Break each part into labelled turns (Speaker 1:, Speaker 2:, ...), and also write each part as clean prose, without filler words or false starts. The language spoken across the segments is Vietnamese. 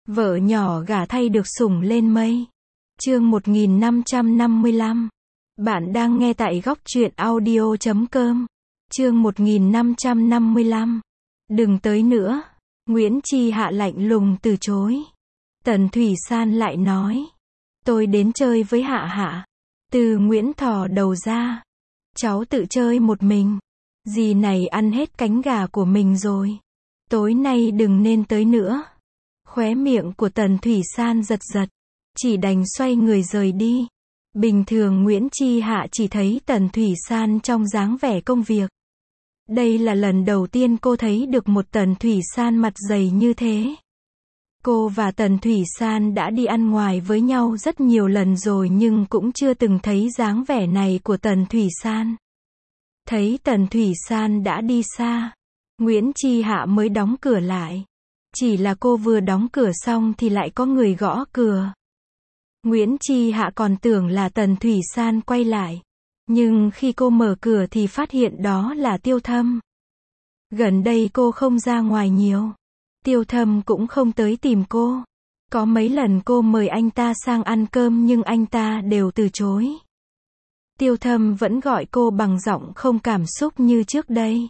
Speaker 1: Vợ nhỏ gả thay được sủng lên mây. Chương 1555. Bạn đang nghe tại góc truyện audio.com. Chương 1555. Đừng tới nữa. Nguyễn Chi Hạ lạnh lùng từ chối. Tần Thủy San lại nói. Tôi đến chơi với Hạ Hạ. Từ Nguyễn thò đầu ra. Cháu tự chơi một mình. Dì này ăn hết cánh gà của mình rồi. Tối nay đừng nên tới nữa. Khóe miệng của Tần Thủy San giật giật. Chỉ đành xoay người rời đi. Bình thường Nguyễn Chi Hạ chỉ thấy Tần Thủy San trong dáng vẻ công việc. Đây là lần đầu tiên cô thấy được một Tần Thủy San mặt dày như thế. Cô và Tần Thủy San đã đi ăn ngoài với nhau rất nhiều lần rồi nhưng cũng chưa từng thấy dáng vẻ này của Tần Thủy San. Thấy Tần Thủy San đã đi xa, Nguyễn Chi Hạ mới đóng cửa lại. Chỉ là cô vừa đóng cửa xong thì lại có người gõ cửa. Nguyễn Chi Hạ còn tưởng là Tần Thủy San quay lại. Nhưng khi cô mở cửa thì phát hiện đó là Tiêu Thâm. Gần đây cô không ra ngoài nhiều. Tiêu Thâm cũng không tới tìm cô. Có mấy lần cô mời anh ta sang ăn cơm nhưng anh ta đều từ chối. Tiêu Thâm vẫn gọi cô bằng giọng không cảm xúc như trước đây.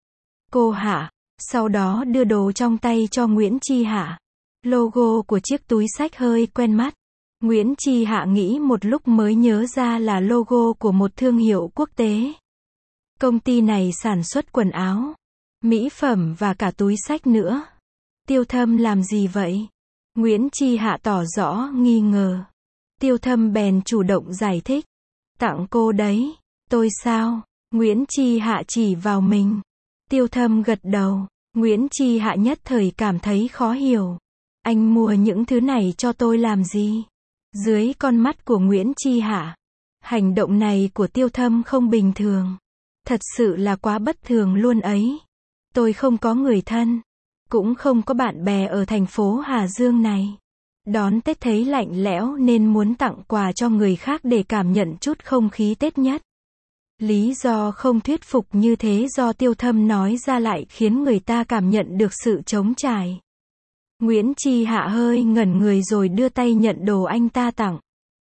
Speaker 1: Cô Hạ. Sau đó đưa đồ trong tay cho Nguyễn Chi Hạ. Logo của chiếc túi xách hơi quen mắt. Nguyễn Chi Hạ nghĩ một lúc mới nhớ ra là logo của một thương hiệu quốc tế. Công ty này sản xuất quần áo, mỹ phẩm và cả túi xách nữa. Tiêu Thâm làm gì vậy? Nguyễn Chi Hạ tỏ rõ nghi ngờ. Tiêu Thâm bèn chủ động giải thích. Tặng cô đấy. Tôi sao? Nguyễn Chi Hạ chỉ vào mình. Tiêu Thâm gật đầu. Nguyễn Chi Hạ nhất thời cảm thấy khó hiểu. Anh mua những thứ này cho tôi làm gì? Dưới con mắt của Nguyễn Chi Hạ, hành động này của Tiêu Thâm không bình thường. Thật sự là quá bất thường luôn ấy. Tôi không có người thân, cũng không có bạn bè ở thành phố Hà Dương này. Đón Tết thấy lạnh lẽo nên muốn tặng quà cho người khác để cảm nhận chút không khí Tết nhất. Lý do không thuyết phục như thế do Tiêu Thâm nói ra lại khiến người ta cảm nhận được sự trống trải. Nguyễn Chi Hạ hơi ngẩn người rồi đưa tay nhận đồ anh ta tặng.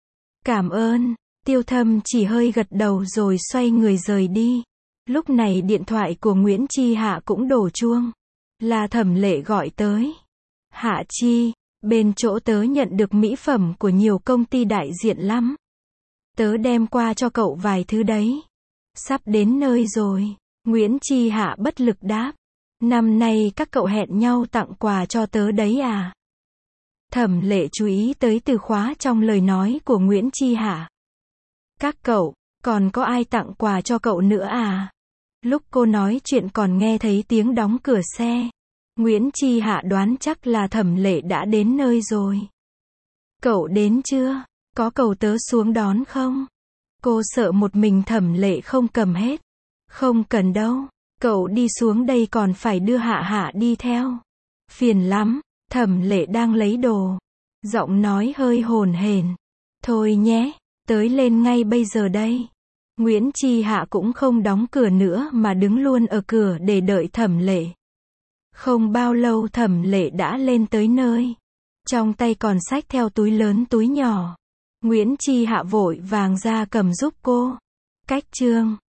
Speaker 1: Cảm ơn. Tiêu Thâm chỉ hơi gật đầu rồi xoay người rời đi. Lúc này điện thoại của Nguyễn Chi Hạ cũng đổ chuông. Là Thẩm Lệ gọi tới. Hạ Chi, bên chỗ tớ nhận được mỹ phẩm của nhiều công ty đại diện lắm. Tớ đem qua cho cậu vài thứ đấy. Sắp đến nơi rồi. Nguyễn Chi Hạ bất lực đáp. Năm nay các cậu hẹn nhau tặng quà cho tớ đấy à? Thẩm Lệ chú ý tới từ khóa trong lời nói của Nguyễn Chi Hạ. Các cậu, còn có ai tặng quà cho cậu nữa à? Lúc cô nói chuyện còn nghe thấy tiếng đóng cửa xe. Nguyễn Chi Hạ đoán chắc là Thẩm Lệ đã đến nơi rồi. Cậu đến chưa? Có cầu tớ xuống đón không? Cô sợ một mình Thẩm Lệ không cầm hết. Không cần đâu. Cậu đi xuống đây còn phải đưa Hạ Hạ đi theo. Phiền lắm. Thẩm Lệ đang lấy đồ. Giọng nói hơi hồn hển. Thôi nhé, tới lên ngay bây giờ đây. Nguyễn Chi Hạ cũng không đóng cửa nữa mà đứng luôn ở cửa để đợi Thẩm Lệ. Không bao lâu Thẩm Lệ đã lên tới nơi. Trong tay còn xách theo túi lớn túi nhỏ. Nguyễn Chi Hạ vội vàng ra cầm giúp cô. Cách chương